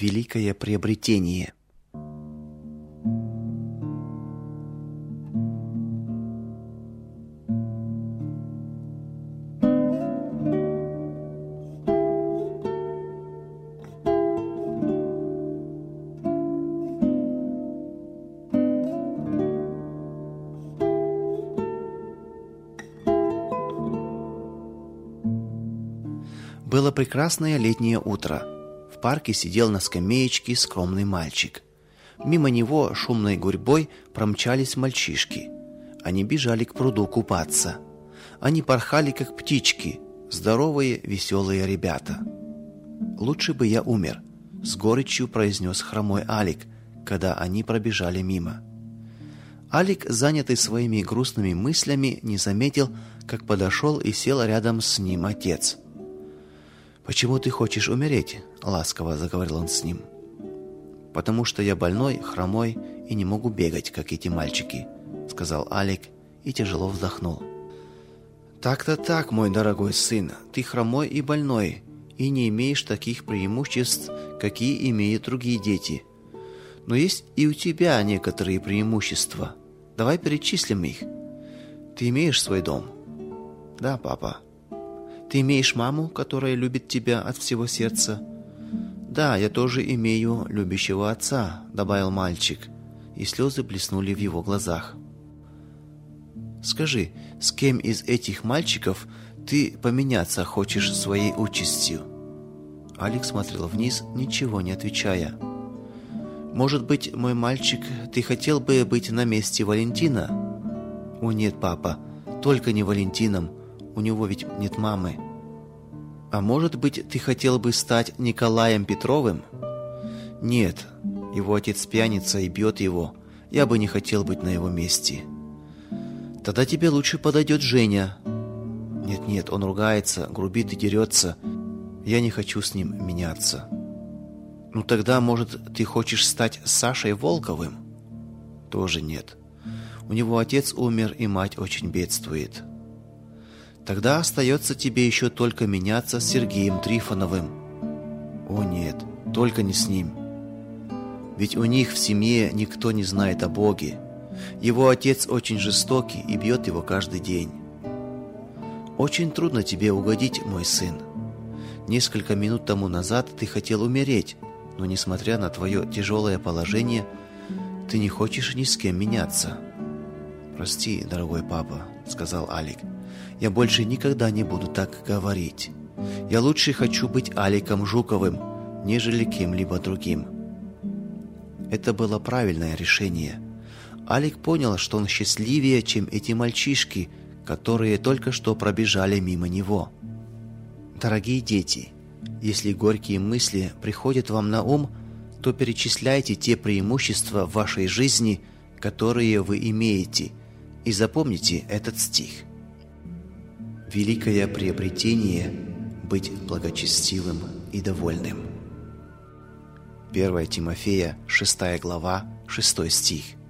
Великое приобретение. Было прекрасное летнее утро. В парке сидел на скамеечке скромный мальчик. Мимо него шумной гурьбой промчались мальчишки. Они бежали к пруду купаться. Они порхали, как птички, здоровые, веселые ребята. «Лучше бы я умер», — с горечью произнес хромой Алик, когда они пробежали мимо. Алик, занятый своими грустными мыслями, не заметил, как подошел и сел рядом с ним отец. «Почему ты хочешь умереть?» — ласково заговорил он с ним. «Потому что я больной, хромой и не могу бегать, как эти мальчики», — сказал Алик и тяжело вздохнул. «Так-то так, мой дорогой сын, ты хромой и больной, и не имеешь таких преимуществ, какие имеют другие дети. Но есть и у тебя некоторые преимущества. Давай перечислим их. Ты имеешь свой дом?» «Да, папа». «Ты имеешь маму, которая любит тебя от всего сердца?» «Да, я тоже имею любящего отца», — добавил мальчик, и слезы блеснули в его глазах. «Скажи, с кем из этих мальчиков ты поменяться хочешь своей участью?» Алик смотрел вниз, ничего не отвечая. «Может быть, мой мальчик, ты хотел бы быть на месте Валентина?» «О нет, папа, только не Валентином. У него ведь нет мамы». «А может быть, ты хотел бы стать Николаем Петровым?» «Нет, его отец пьяница и бьет его. Я бы не хотел быть на его месте». «Тогда тебе лучше подойдет Женя». «Нет, он ругается, грубит и дерется. Я не хочу с ним меняться». «Ну тогда, может, ты хочешь стать Сашей Волковым?» «Тоже нет. У него отец умер, и мать очень бедствует». «Тогда остается тебе еще только меняться с Сергеем Трифоновым». «О нет, только не с ним. Ведь у них в семье никто не знает о Боге. Его отец очень жестокий и бьет его каждый день». «Очень трудно тебе угодить, мой сын. Несколько минут тому назад ты хотел умереть, но, несмотря на твое тяжелое положение, ты не хочешь ни с кем меняться». «Прости, дорогой папа», — сказал Алик. «Я больше никогда не буду так говорить. Я лучше хочу быть Аликом Жуковым, нежели кем-либо другим». Это было правильное решение. Алик понял, что он счастливее, чем эти мальчишки, которые только что пробежали мимо него. Дорогие дети, если горькие мысли приходят вам на ум, то перечисляйте те преимущества в вашей жизни, которые вы имеете, и запомните этот стих. Великое приобретение – быть благочестивым и довольным. 1 Тимофея, 6 глава, 6 стих.